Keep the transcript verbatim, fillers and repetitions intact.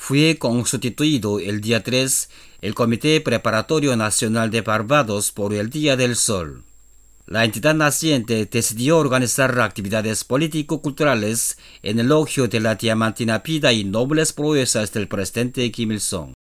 fue constituido el día tres el Comité Preparatorio Nacional de Barbados por el Día del Sol. La entidad naciente decidió organizar actividades político-culturales en elogio de la diamantina vida y nobles proezas del presidente Kim Il-sung.